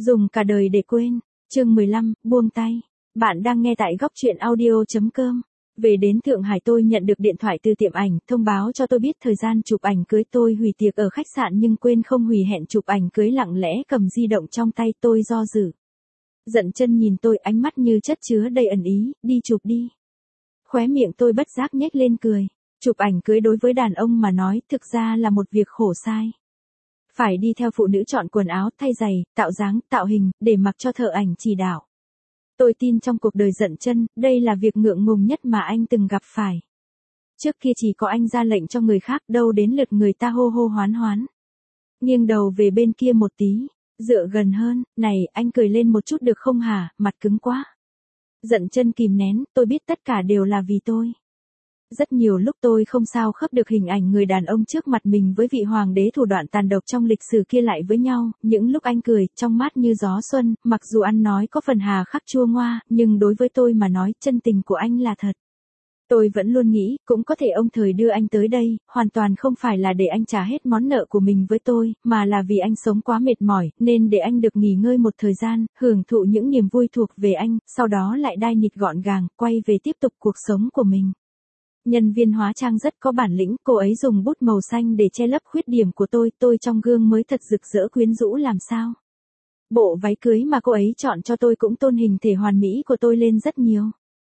Dùng cả đời để quên. Chương 15, buông tay. Bạn đang nghe tại góc truyện audio.com. Về đến Thượng Hải tôi nhận được điện thoại từ tiệm ảnh, thông báo cho tôi biết thời gian chụp ảnh cưới. Tôi hủy tiệc ở khách sạn nhưng quên không hủy hẹn chụp ảnh cưới, lặng lẽ cầm di động trong tay. Tôi do dự. Dận Chân nhìn tôi, ánh mắt như chất chứa đầy ẩn ý, đi chụp đi. Khóe miệng tôi bất giác nhếch lên cười. Chụp ảnh cưới đối với đàn ông mà nói thực ra là một việc khổ sai. Phải đi theo phụ nữ chọn quần áo, thay giày, tạo dáng, tạo hình, để mặc cho thợ ảnh chỉ đạo. Tôi tin trong cuộc đời Dận Chân, đây là việc ngượng ngùng nhất mà anh từng gặp phải. Trước kia chỉ có anh ra lệnh cho người khác, đâu đến lượt người ta hô hô hoán hoán. Nghiêng đầu về bên kia một tí, dựa gần hơn, này, anh cười lên một chút được không hả, mặt cứng quá. Dận Chân kìm nén, tôi biết tất cả đều là vì tôi. Rất nhiều lúc tôi không sao khớp được hình ảnh người đàn ông trước mặt mình với vị hoàng đế thủ đoạn tàn độc trong lịch sử kia lại với nhau. Những lúc anh cười, trong mát như gió xuân, mặc dù ăn nói có phần hà khắc chua ngoa, nhưng đối với tôi mà nói, chân tình của anh là thật. Tôi vẫn luôn nghĩ, cũng có thể ông thời đưa anh tới đây, hoàn toàn không phải là để anh trả hết món nợ của mình với tôi, mà là vì anh sống quá mệt mỏi, nên để anh được nghỉ ngơi một thời gian, hưởng thụ những niềm vui thuộc về anh, sau đó lại đai nịt gọn gàng, quay về tiếp tục cuộc sống của mình. Nhân viên hóa trang rất có bản lĩnh, cô ấy dùng bút màu xanh để che lấp khuyết điểm của tôi trong gương mới thật rực rỡ quyến rũ làm sao. Bộ váy cưới mà cô ấy chọn cho tôi cũng tôn hình thể hoàn mỹ của tôi lên rất nhiều.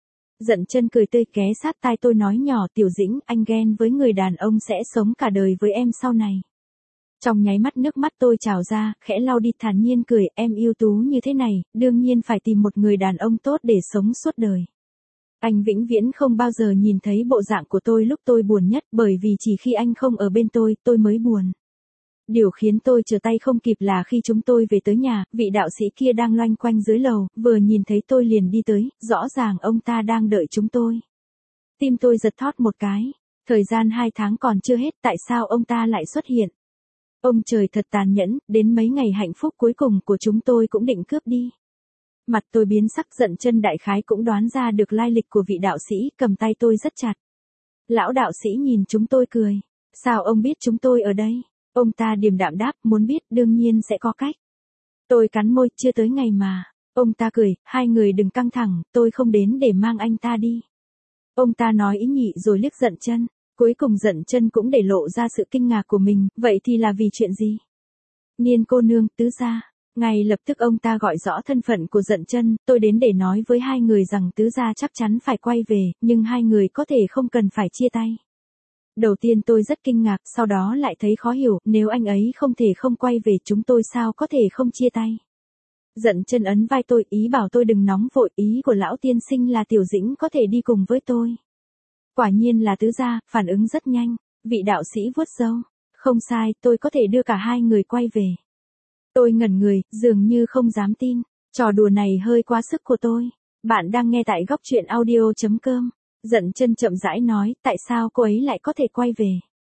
Dận Chân cười tươi, ghé sát tai tôi nói nhỏ, Tiểu Dĩnh, anh ghen với người đàn ông sẽ sống cả đời với em sau này. Trong nháy mắt nước mắt tôi trào ra, khẽ lau đi, thản nhiên cười, em ưu tú như thế này, đương nhiên phải tìm một người đàn ông tốt để sống suốt đời. Anh vĩnh viễn không bao giờ nhìn thấy bộ dạng của tôi lúc tôi buồn nhất, bởi vì chỉ khi anh không ở bên tôi mới buồn. Điều khiến tôi trở tay không kịp là khi chúng tôi về tới nhà, vị đạo sĩ kia đang loanh quanh dưới lầu, vừa nhìn thấy tôi liền đi tới, rõ ràng ông ta đang đợi chúng tôi. Tim tôi giật thót một cái, thời gian 2 tháng còn chưa hết, tại sao ông ta lại xuất hiện? Ông trời thật tàn nhẫn, đến mấy ngày hạnh phúc cuối cùng của chúng tôi cũng định cướp đi. Mặt tôi biến sắc, Dận Chân đại khái cũng đoán ra được lai lịch của vị đạo sĩ, cầm tay tôi rất chặt. Lão đạo sĩ nhìn chúng tôi cười. Sao ông biết chúng tôi ở đây? Ông ta điềm đạm đáp, muốn biết đương nhiên sẽ có cách. Tôi cắn môi, chưa tới ngày mà. Ông ta cười, hai người đừng căng thẳng, tôi không đến để mang anh ta đi. Ông ta nói ý nhị rồi liếc Dận Chân. Cuối cùng Dận Chân cũng để lộ ra sự kinh ngạc của mình, vậy thì là vì chuyện gì? Niên cô nương, tứ gia. Ngay lập tức ông ta gọi rõ thân phận của Dận Chân, tôi đến để nói với hai người rằng tứ gia chắc chắn phải quay về, nhưng hai người có thể không cần phải chia tay. Đầu tiên tôi rất kinh ngạc, sau đó lại thấy khó hiểu, nếu anh ấy không thể không quay về chúng tôi sao có thể không chia tay. Dận Chân ấn vai tôi, ý bảo tôi đừng nóng vội, ý của lão tiên sinh là Tiểu Dĩnh có thể đi cùng với tôi. Quả nhiên là tứ gia, phản ứng rất nhanh, vị đạo sĩ vuốt râu. Không sai, tôi có thể đưa cả hai người quay về. Tôi ngẩn người, dường như không dám tin, trò đùa này hơi quá sức của tôi. Bạn đang nghe tại góc truyện audio.com. Dận Chân chậm rãi nói, tại sao cô ấy lại có thể quay về?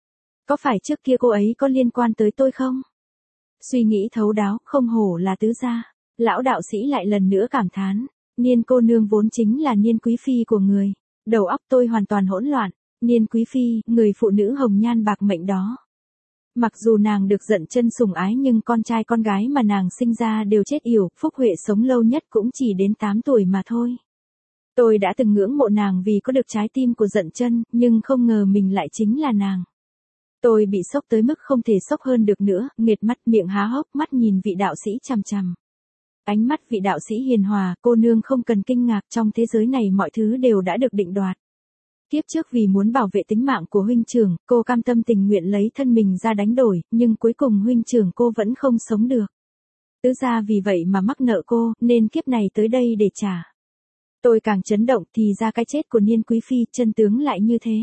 Có phải trước kia cô ấy có liên quan tới tôi không? Suy nghĩ thấu đáo, không hổ là tứ gia. Lão đạo sĩ lại lần nữa cảm thán, Niên cô nương vốn chính là Niên quý phi của người. Đầu óc tôi hoàn toàn hỗn loạn, Niên quý phi, người phụ nữ hồng nhan bạc mệnh đó. Mặc dù nàng được Dận Chân sủng ái nhưng con trai con gái mà nàng sinh ra đều chết yểu, Phúc Huệ sống lâu nhất cũng chỉ đến 8 tuổi mà thôi. Tôi đã từng ngưỡng mộ nàng vì có được trái tim của Dận Chân, nhưng không ngờ mình lại chính là nàng. Tôi bị sốc tới mức không thể sốc hơn được nữa, nghệt mắt, miệng há hốc, mắt nhìn vị đạo sĩ chằm chằm. Ánh mắt vị đạo sĩ hiền hòa, cô nương không cần kinh ngạc, trong thế giới này mọi thứ đều đã được định đoạt. Kiếp trước vì muốn bảo vệ tính mạng của huynh trưởng, cô cam tâm tình nguyện lấy thân mình ra đánh đổi, nhưng cuối cùng huynh trưởng cô vẫn không sống được. Tứ gia vì vậy mà mắc nợ cô, nên kiếp này tới đây để trả. Tôi càng chấn động, thì ra cái chết của Niên quý phi, chân tướng lại như thế.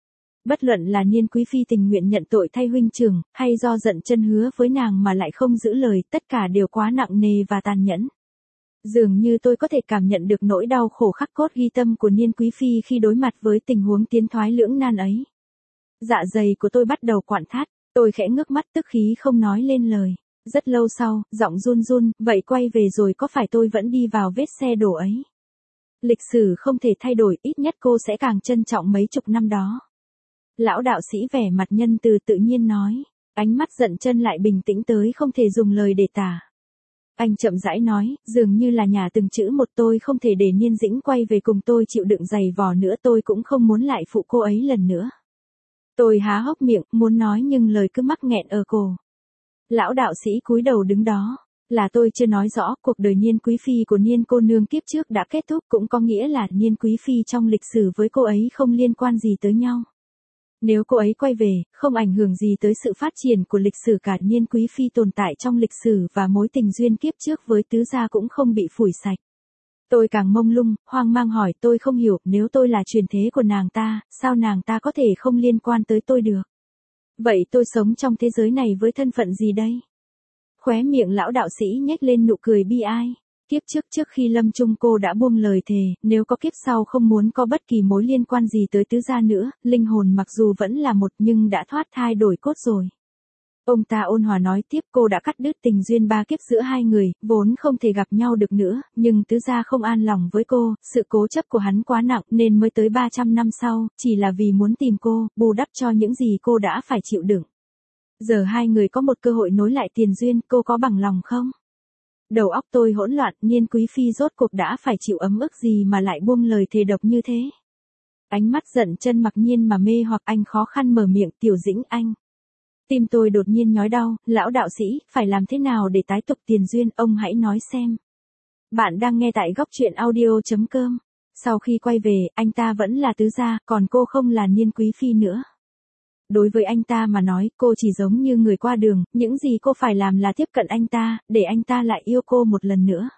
Bất luận là Niên quý phi tình nguyện nhận tội thay huynh trưởng, hay do Dận Chân hứa với nàng mà lại không giữ lời, tất cả đều quá nặng nề và tàn nhẫn. Dường như tôi có thể cảm nhận được nỗi đau khổ khắc cốt ghi tâm của Niên quý phi khi đối mặt với tình huống tiến thoái lưỡng nan ấy. Dạ dày của tôi bắt đầu quặn thắt, tôi khẽ ngước mắt tức khí không nói lên lời. Rất lâu sau, giọng run run, vậy quay về rồi có phải tôi vẫn đi vào vết xe đổ ấy? Lịch sử không thể thay đổi, ít nhất cô sẽ càng trân trọng mấy chục năm đó. Lão đạo sĩ vẻ mặt nhân từ tự nhiên nói, ánh mắt Dận Chân lại bình tĩnh tới không thể dùng lời để tả. Anh chậm rãi nói, dường như là nhà từng chữ một, tôi không thể để Niên Dĩnh quay về cùng tôi chịu đựng giày vò nữa, tôi cũng không muốn lại phụ cô ấy lần nữa. Tôi há hốc miệng, muốn nói nhưng lời cứ mắc nghẹn ở cổ. Lão đạo sĩ cúi đầu đứng đó. Là tôi chưa nói rõ, cuộc đời Niên quý phi của Niên cô nương kiếp trước đã kết thúc, cũng có nghĩa là Niên quý phi trong lịch sử với cô ấy không liên quan gì tới nhau. Nếu cô ấy quay về, không ảnh hưởng gì tới sự phát triển của lịch sử cả, Niên quý phi tồn tại trong lịch sử và mối tình duyên kiếp trước với tứ gia cũng không bị phủi sạch. Tôi càng mông lung, hoang mang hỏi, tôi không hiểu, nếu tôi là truyền thế của nàng ta, sao nàng ta có thể không liên quan tới tôi được? Vậy tôi sống trong thế giới này với thân phận gì đây? Khóe miệng lão đạo sĩ nhếch lên nụ cười bi ai. Kiếp trước khi lâm chung cô đã buông lời thề, nếu có kiếp sau không muốn có bất kỳ mối liên quan gì tới tứ gia nữa, linh hồn mặc dù vẫn là một nhưng đã thoát thai đổi cốt rồi. Ông ta ôn hòa nói tiếp, cô đã cắt đứt tình duyên 3 kiếp giữa hai người, vốn không thể gặp nhau được nữa, nhưng tứ gia không an lòng với cô, sự cố chấp của hắn quá nặng nên mới tới 300 năm sau, chỉ là vì muốn tìm cô, bù đắp cho những gì cô đã phải chịu đựng. Giờ hai người có một cơ hội nối lại tiền duyên, cô có bằng lòng không? Đầu óc tôi hỗn loạn, Niên quý phi rốt cuộc đã phải chịu ấm ức gì mà lại buông lời thề độc như thế? Ánh mắt Dận Chân mặc nhiên mà mê hoặc, anh khó khăn mở miệng, Tiểu Dĩnh anh. Tim tôi đột nhiên nhói đau, lão đạo sĩ, phải làm thế nào để tái tục tiền duyên, ông hãy nói xem. Bạn đang nghe tại góc truyện audio.com. Sau khi quay về, anh ta vẫn là tứ gia, còn cô không là Niên quý phi nữa. Đối với anh ta mà nói, cô chỉ giống như người qua đường, những gì cô phải làm là tiếp cận anh ta, để anh ta lại yêu cô một lần nữa.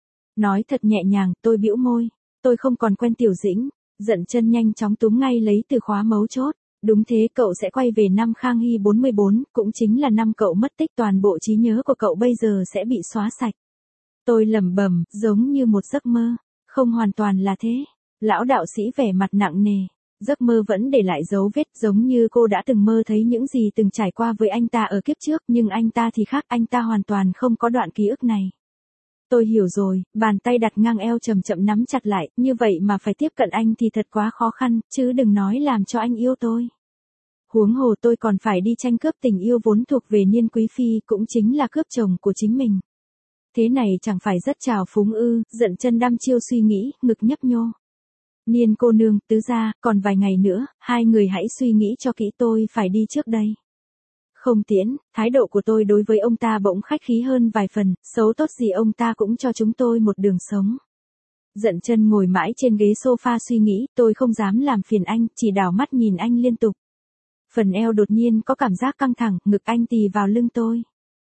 Nói thật nhẹ nhàng, tôi bĩu môi. Tôi không còn quen Tiểu Dĩnh. Dận Chân nhanh chóng túm ngay lấy từ khóa mấu chốt. Đúng thế, cậu sẽ quay về năm Khang Hy 44, cũng chính là năm cậu mất tích, toàn bộ trí nhớ của cậu bây giờ sẽ bị xóa sạch. Tôi lẩm bẩm, giống như một giấc mơ. Không hoàn toàn là thế. Lão đạo sĩ vẻ mặt nặng nề. Giấc mơ vẫn để lại dấu vết, giống như cô đã từng mơ thấy những gì từng trải qua với anh ta ở kiếp trước, nhưng anh ta thì khác, anh ta hoàn toàn không có đoạn ký ức này. Tôi hiểu rồi, bàn tay đặt ngang eo chậm chậm nắm chặt lại, như vậy mà phải tiếp cận anh thì thật quá khó khăn, chứ đừng nói làm cho anh yêu tôi. Huống hồ tôi còn phải đi tranh cướp tình yêu vốn thuộc về Niên quý phi, cũng chính là cướp chồng của chính mình. Thế này chẳng phải rất trào phúng ư? Dận Chân đăm chiêu suy nghĩ, ngực nhấp nhô. Niên cô nương, tứ gia, còn vài ngày nữa, hai người hãy suy nghĩ cho kỹ, tôi phải đi trước đây. Không tiễn, thái độ của tôi đối với ông ta bỗng khách khí hơn vài phần, xấu tốt gì ông ta cũng cho chúng tôi một đường sống. Dận Chân ngồi mãi trên ghế sofa suy nghĩ, tôi không dám làm phiền anh, chỉ đảo mắt nhìn anh liên tục. Phần eo đột nhiên có cảm giác căng thẳng, ngực anh tì vào lưng tôi.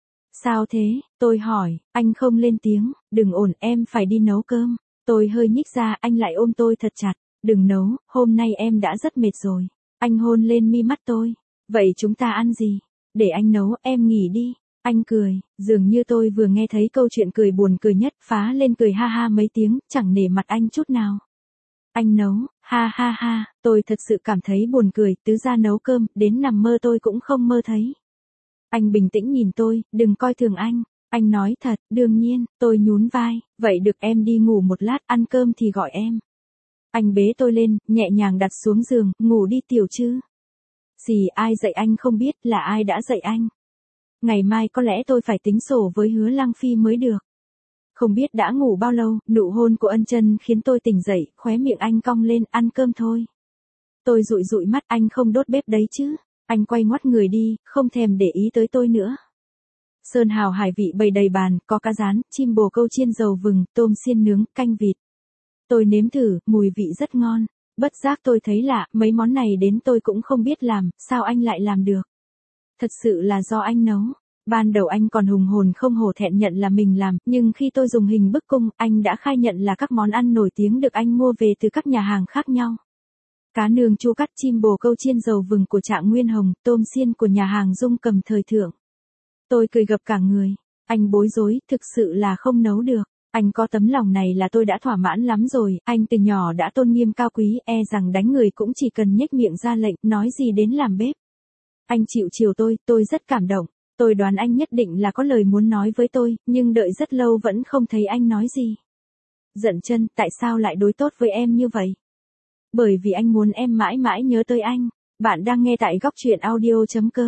Sao thế? Tôi hỏi, anh không lên tiếng, đừng ổn, em phải đi nấu cơm. Tôi hơi nhích ra, anh lại ôm tôi thật chặt, đừng nấu, hôm nay em đã rất mệt rồi. Anh hôn lên mi mắt tôi, vậy chúng ta ăn gì? Để anh nấu, em nghỉ đi. Anh cười, dường như tôi vừa nghe thấy câu chuyện cười buồn cười nhất, phá lên cười ha ha mấy tiếng, chẳng nể mặt anh chút nào. Anh nấu, ha ha ha, tôi thật sự cảm thấy buồn cười, tứ gia nấu cơm, đến nằm mơ tôi cũng không mơ thấy. Anh bình tĩnh nhìn tôi, đừng coi thường anh. Anh nói thật, đương nhiên, tôi nhún vai, vậy được em đi ngủ một lát, ăn cơm thì gọi em. Anh bế tôi lên, nhẹ nhàng đặt xuống giường, ngủ đi Tiểu Trư. Gì ai dạy anh không biết, là ai đã dạy anh. Ngày mai có lẽ tôi phải tính sổ với Hứa Lăng Phi mới được. Không biết đã ngủ bao lâu, nụ hôn của Ân Chân khiến tôi tỉnh dậy, khóe miệng anh cong lên, ăn cơm thôi. Tôi dụi dụi mắt, anh không đốt bếp đấy chứ. Anh quay ngoắt người đi, không thèm để ý tới tôi nữa. Sơn hào hải vị bày đầy bàn, có cá rán, chim bồ câu chiên dầu vừng, tôm xiên nướng, canh vịt. Tôi nếm thử, mùi vị rất ngon. Bất giác tôi thấy lạ, mấy món này đến tôi cũng không biết làm, sao anh lại làm được? Thật sự là do anh nấu. Ban đầu anh còn hùng hồn không hổ thẹn nhận là mình làm, nhưng khi tôi dùng hình bức cung, anh đã khai nhận là các món ăn nổi tiếng được anh mua về từ các nhà hàng khác nhau. Cá nướng chua cắt, chim bồ câu chiên dầu vừng của Trạng Nguyên Hồng, tôm xiên của nhà hàng Dung Cầm thời thượng. Tôi cười gập cả người. Anh bối rối, thực sự là không nấu được. Anh có tấm lòng này là tôi đã thỏa mãn lắm rồi. Anh từ nhỏ đã tôn nghiêm cao quý, e rằng đánh người cũng chỉ cần nhếch miệng ra lệnh, nói gì đến làm bếp. Anh chịu chiều tôi rất cảm động. Tôi đoán anh nhất định là có lời muốn nói với tôi, nhưng đợi rất lâu vẫn không thấy anh nói gì. Dận Chân, tại sao lại đối tốt với em như vậy? Bởi vì anh muốn em mãi mãi nhớ tới anh. Bạn đang nghe tại góc truyện audio.com.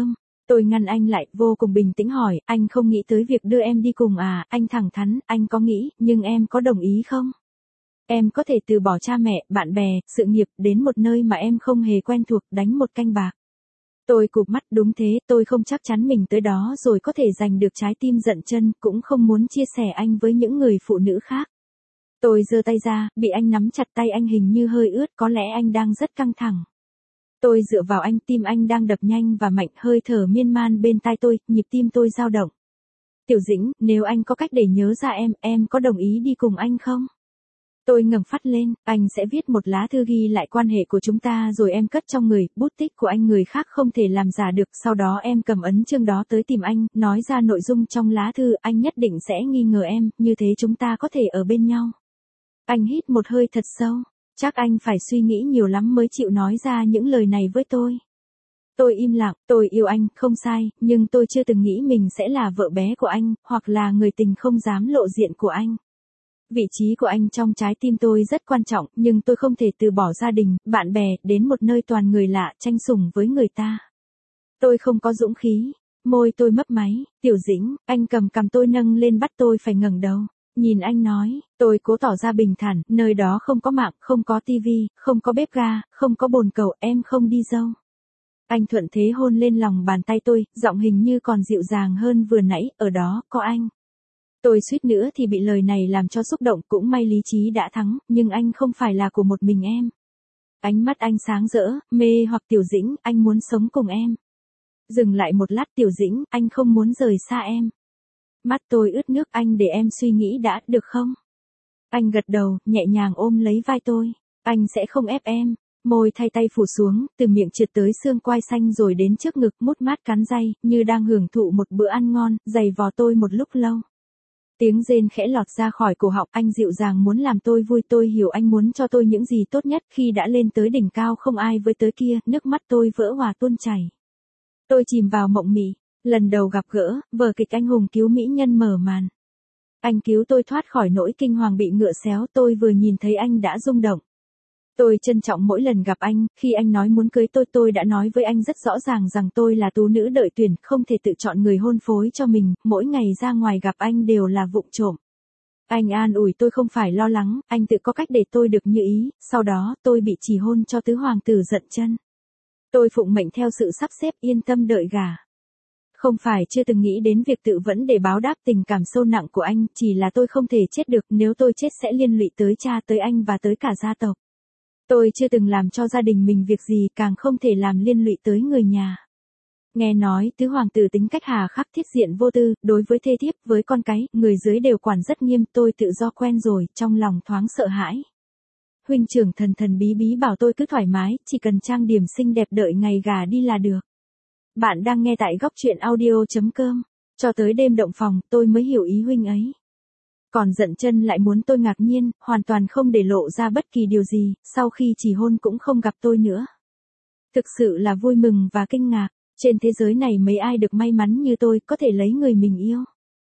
Tôi ngăn anh lại, vô cùng bình tĩnh hỏi, anh không nghĩ tới việc đưa em đi cùng à, anh thẳng thắn, anh có nghĩ, nhưng em có đồng ý không? Em có thể từ bỏ cha mẹ, bạn bè, sự nghiệp, đến một nơi mà em không hề quen thuộc, đánh một canh bạc. Tôi cụp mắt, đúng thế, tôi không chắc chắn mình tới đó rồi có thể giành được trái tim Dận Chân, cũng không muốn chia sẻ anh với những người phụ nữ khác. Tôi giơ tay ra, bị anh nắm chặt tay anh hình như hơi ướt, có lẽ anh đang rất căng thẳng. Tôi dựa vào anh, tim anh đang đập nhanh và mạnh, hơi thở miên man bên tai tôi, nhịp tim tôi dao động. Tiểu Dĩnh, nếu anh có cách để nhớ ra em có đồng ý đi cùng anh không? Tôi ngẩng phát lên, anh sẽ viết một lá thư ghi lại quan hệ của chúng ta rồi em cất trong người, bút tích của anh người khác không thể làm giả được, sau đó em cầm ấn chương đó tới tìm anh, nói ra nội dung trong lá thư, anh nhất định sẽ nghi ngờ em, như thế chúng ta có thể ở bên nhau. Anh hít một hơi thật sâu, chắc anh phải suy nghĩ nhiều lắm mới chịu nói ra những lời này với tôi. Tôi im lặng, tôi yêu anh, không sai, nhưng tôi chưa từng nghĩ mình sẽ là vợ bé của anh, hoặc là người tình không dám lộ diện của anh. Vị trí của anh trong trái tim tôi rất quan trọng, nhưng tôi không thể từ bỏ gia đình, bạn bè, đến một nơi toàn người lạ, tranh sủng với người ta. Tôi không có dũng khí. Môi tôi mấp máy, Tiểu Dĩnh, anh cầm cằm tôi nâng lên bắt tôi phải ngẩng đầu. Nhìn anh nói, tôi cố tỏ ra bình thản, nơi đó không có mạng, không có tivi, không có bếp ga, không có bồn cầu, em không đi dâu. Anh thuận thế hôn lên lòng bàn tay tôi, giọng hình như còn dịu dàng hơn vừa nãy, ở đó, có anh. Tôi suýt nữa thì bị lời này làm cho xúc động, cũng may lý trí đã thắng, nhưng anh không phải là của một mình em. Ánh mắt anh sáng rỡ, mê hoặc Tiểu Dĩnh, anh muốn sống cùng em. Dừng lại một lát, Tiểu Dĩnh, anh không muốn rời xa em. Mắt tôi ướt nước, anh để em suy nghĩ đã, được không? Anh gật đầu, nhẹ nhàng ôm lấy vai tôi. Anh sẽ không ép em. Môi thay tay phủ xuống, từ miệng trượt tới xương quai xanh rồi đến trước ngực, mút mát cắn day, như đang hưởng thụ một bữa ăn ngon, giày vò tôi một lúc lâu. Tiếng rên khẽ lọt ra khỏi cổ họng, anh dịu dàng muốn làm tôi vui, tôi hiểu anh muốn cho tôi những gì tốt nhất, khi đã lên tới đỉnh cao không ai với tới kia, nước mắt tôi vỡ hòa tuôn chảy. Tôi chìm vào mộng mị, lần đầu gặp gỡ, vở kịch anh hùng cứu mỹ nhân mở màn. Anh cứu tôi thoát khỏi nỗi kinh hoàng bị ngựa xéo, tôi vừa nhìn thấy anh đã rung động. Tôi trân trọng mỗi lần gặp anh, khi anh nói muốn cưới tôi đã nói với anh rất rõ ràng rằng tôi là tú nữ đợi tuyển, không thể tự chọn người hôn phối cho mình, mỗi ngày ra ngoài gặp anh đều là vụng trộm. Anh an ủi tôi không phải lo lắng, anh tự có cách để tôi được như ý, sau đó tôi bị chỉ hôn cho tứ hoàng tử Dận Chân. Tôi phụng mệnh theo sự sắp xếp, yên tâm đợi gả. Không phải chưa từng nghĩ đến việc tự vẫn để báo đáp tình cảm sâu nặng của anh, chỉ là tôi không thể chết được, nếu tôi chết sẽ liên lụy tới cha, tới anh và tới cả gia tộc. Tôi chưa từng làm cho gia đình mình việc gì, càng không thể làm liên lụy tới người nhà. Nghe nói tứ hoàng tử tính cách hà khắc, thiết diện vô tư, đối với thê thiếp, với con cái, người dưới đều quản rất nghiêm, tôi tự do quen rồi, trong lòng thoáng sợ hãi. Huynh trưởng thần thần bí bí bảo tôi cứ thoải mái, chỉ cần trang điểm xinh đẹp đợi ngày gả đi là được. Bạn đang nghe tại góc truyện audio.com. Cho tới đêm động phòng, tôi mới hiểu ý huynh ấy. Còn Dận Chân lại muốn tôi ngạc nhiên, hoàn toàn không để lộ ra bất kỳ điều gì, sau khi chỉ hôn cũng không gặp tôi nữa. Thực sự là vui mừng và kinh ngạc, trên thế giới này mấy ai được may mắn như tôi, có thể lấy người mình yêu.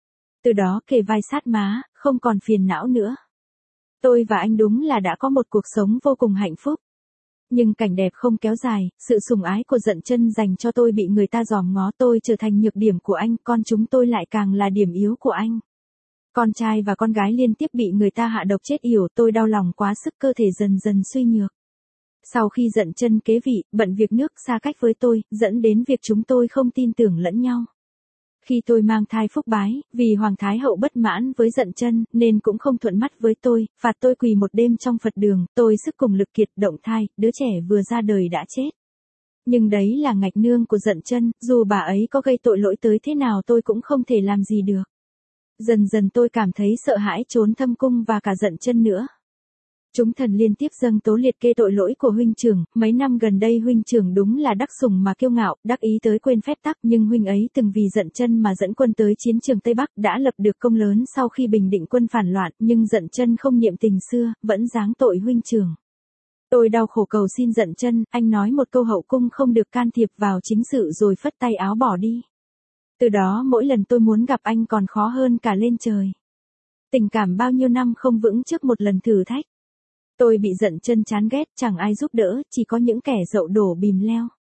Từ đó kề vai sát má, không còn phiền não nữa. Tôi và anh đúng là đã có một cuộc sống vô cùng hạnh phúc. Nhưng cảnh đẹp không kéo dài, sự sủng ái của Dận Chân dành cho tôi bị người ta dòm ngó, tôi trở thành nhược điểm của anh, con chúng tôi lại càng là điểm yếu của anh. Con trai và con gái liên tiếp bị người ta hạ độc chết yểu, tôi đau lòng quá sức, cơ thể dần dần suy nhược. Sau khi Dận Chân kế vị, bận việc nước xa cách với tôi, dẫn đến việc chúng tôi không tin tưởng lẫn nhau. Khi tôi mang thai phúc bái, vì Hoàng Thái Hậu bất mãn với Dận Chân, nên cũng không thuận mắt với tôi, phạt tôi quỳ một đêm trong Phật đường, tôi sức cùng lực kiệt, động thai, đứa trẻ vừa ra đời đã chết. Nhưng đấy là ngạch nương của Dận Chân, dù bà ấy có gây tội lỗi tới thế nào tôi cũng không thể làm gì được. Dần dần tôi cảm thấy sợ hãi trốn thâm cung và cả Dận Chân nữa. Chúng thần liên tiếp dâng tố liệt kê tội lỗi của huynh trưởng, mấy năm gần đây huynh trưởng đúng là đắc sủng mà kiêu ngạo, đắc ý tới quên phép tắc, nhưng huynh ấy từng vì Dận Chân mà dẫn quân tới chiến trường Tây Bắc, đã lập được công lớn sau khi bình định quân phản loạn, nhưng Dận Chân không niệm tình xưa, vẫn giáng tội huynh trưởng. Tôi đau khổ cầu xin Dận Chân, anh nói một câu hậu cung không được can thiệp vào chính sự rồi phất tay áo bỏ đi. Từ đó mỗi lần tôi muốn gặp anh còn khó hơn cả lên trời. Tình cảm bao nhiêu năm không vững trước một lần thử thách. Tôi bị Dận Chân chán ghét, chẳng ai giúp đỡ, chỉ có những kẻ dậu đổ bìm leo.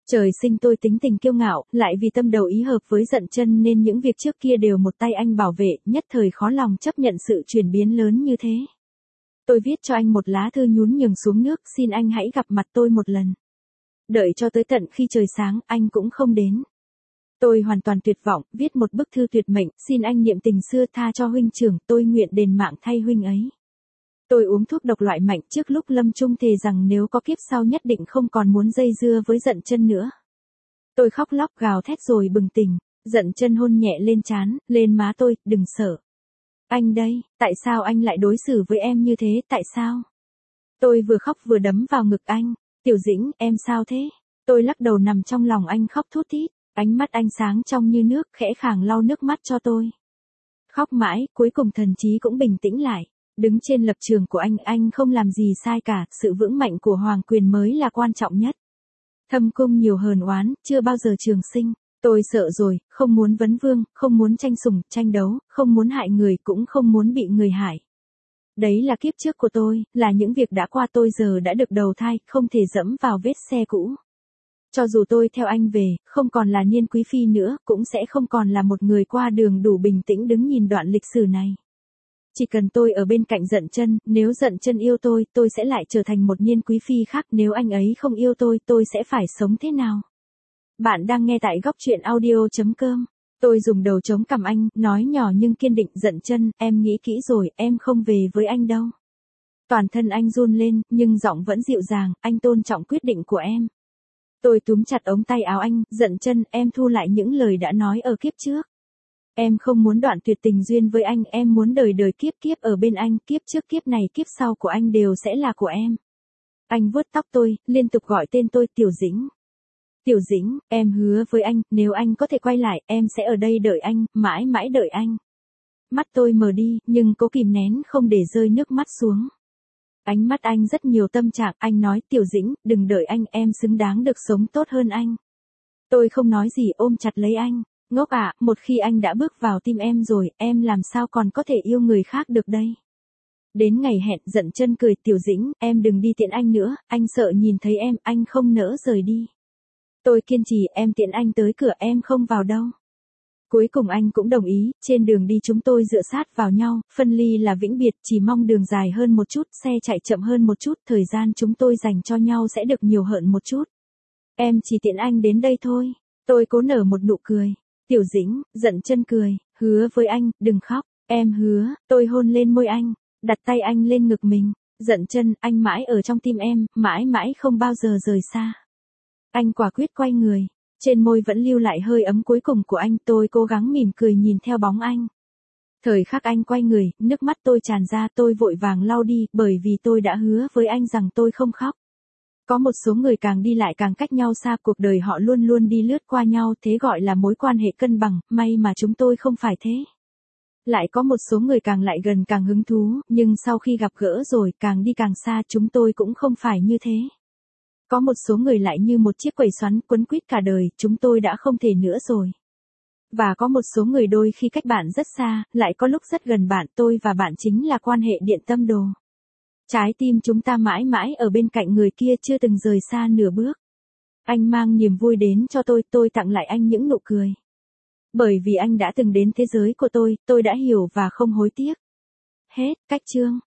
Trời sinh tôi tính tình kiêu ngạo, lại vì tâm đầu ý hợp với Dận Chân nên những việc trước kia đều một tay anh bảo vệ, nhất thời khó lòng chấp nhận sự chuyển biến lớn như thế. Tôi viết cho anh một lá thư nhún nhường xuống nước, xin anh hãy gặp mặt tôi một lần. Đợi cho tới tận khi trời sáng, anh cũng không đến. Tôi hoàn toàn tuyệt vọng, viết một bức thư tuyệt mệnh, xin anh niệm tình xưa tha cho huynh trưởng, tôi nguyện đền mạng thay huynh ấy. Tôi uống thuốc độc loại mạnh trước lúc lâm chung thề rằng nếu có kiếp sau nhất định không còn muốn dây dưa với Dận Chân nữa. Tôi khóc lóc gào thét rồi bừng tỉnh, Dận Chân hôn nhẹ lên trán, lên má tôi, đừng sợ. Anh đây, tại sao anh lại đối xử với em như thế, tại sao? Tôi vừa khóc vừa đấm vào ngực anh, Tiểu Dĩnh, em sao thế? Tôi lắc đầu nằm trong lòng anh khóc thút thít, ánh mắt anh sáng trong như nước, khẽ khàng lau nước mắt cho tôi. Khóc mãi, cuối cùng thần trí cũng bình tĩnh lại. Đứng trên lập trường của anh không làm gì sai cả, sự vững mạnh của hoàng quyền mới là quan trọng nhất. Thâm cung nhiều hờn oán, chưa bao giờ trường sinh. Tôi sợ rồi, không muốn vấn vương, không muốn tranh sủng, tranh đấu, không muốn hại người, cũng không muốn bị người hại. Đấy là kiếp trước của tôi, là những việc đã qua tôi giờ đã được đầu thai, không thể dẫm vào vết xe cũ. Cho dù tôi theo anh về, không còn là Niên Quý Phi nữa, cũng sẽ không còn là một người qua đường đủ bình tĩnh đứng nhìn đoạn lịch sử này. Chỉ cần tôi ở bên cạnh Dận Chân, nếu Dận Chân yêu tôi sẽ lại trở thành một Niên Quý Phi khác, nếu anh ấy không yêu tôi sẽ phải sống thế nào? Bạn đang nghe tại góc truyện audio.com. Tôi dùng đầu chống cằm anh, nói nhỏ nhưng kiên định, Dận Chân, em nghĩ kỹ rồi, em không về với anh đâu. Toàn thân anh run lên, nhưng giọng vẫn dịu dàng, anh tôn trọng quyết định của em. Tôi túm chặt ống tay áo anh, Dận Chân, em thu lại những lời đã nói ở kiếp trước. Em không muốn đoạn tuyệt tình duyên với anh, em muốn đời đời kiếp kiếp ở bên anh, kiếp trước kiếp này kiếp sau của anh đều sẽ là của em. Anh vuốt tóc tôi, liên tục gọi tên tôi, Tiểu Dĩnh. Tiểu Dĩnh, em hứa với anh, nếu anh có thể quay lại, em sẽ ở đây đợi anh, mãi mãi đợi anh. Mắt tôi mờ đi, nhưng cố kìm nén không để rơi nước mắt xuống. Ánh mắt anh rất nhiều tâm trạng, anh nói, Tiểu Dĩnh, đừng đợi anh, em xứng đáng được sống tốt hơn anh. Tôi không nói gì, ôm chặt lấy anh. Ngốc ạ, một khi anh đã bước vào tim em rồi, em làm sao còn có thể yêu người khác được đây? Đến ngày hẹn, Dận Chân cười, Tiểu Dĩnh, em đừng đi tiễn anh nữa, anh sợ nhìn thấy em, anh không nỡ rời đi. Tôi kiên trì, em tiễn anh tới cửa, em không vào đâu. Cuối cùng anh cũng đồng ý, trên đường đi chúng tôi dựa sát vào nhau, phân ly là vĩnh biệt, chỉ mong đường dài hơn một chút, xe chạy chậm hơn một chút, thời gian chúng tôi dành cho nhau sẽ được nhiều hơn một chút. Em chỉ tiễn anh đến đây thôi. Tôi cố nở một nụ cười. Tiểu Dĩnh, Dận Chân cười, hứa với anh, đừng khóc, em hứa. Tôi hôn lên môi anh, đặt tay anh lên ngực mình. Dận Chân, anh mãi ở trong tim em, mãi mãi không bao giờ rời xa. Anh quả quyết quay người, trên môi vẫn lưu lại hơi ấm cuối cùng của anh, tôi cố gắng mỉm cười nhìn theo bóng anh. Thời khắc anh quay người, nước mắt tôi tràn ra, tôi vội vàng lau đi, bởi vì tôi đã hứa với anh rằng tôi không khóc. Có một số người càng đi lại càng cách nhau xa, cuộc đời họ luôn luôn đi lướt qua nhau, thế gọi là mối quan hệ cân bằng, may mà chúng tôi không phải thế. Lại có một số người càng lại gần càng hứng thú, nhưng sau khi gặp gỡ rồi, càng đi càng xa, chúng tôi cũng không phải như thế. Có một số người lại như một chiếc quẩy xoắn quấn quýt cả đời, chúng tôi đã không thể nữa rồi. Và có một số người đôi khi cách bạn rất xa, lại có lúc rất gần bạn, tôi và bạn chính là quan hệ điện tâm đồ. Trái tim chúng ta mãi mãi ở bên cạnh người kia, chưa từng rời xa nửa bước. Anh mang niềm vui đến cho tôi tặng lại anh những nụ cười. Bởi vì anh đã từng đến thế giới của tôi đã hiểu và không hối tiếc. Hết, cách chương.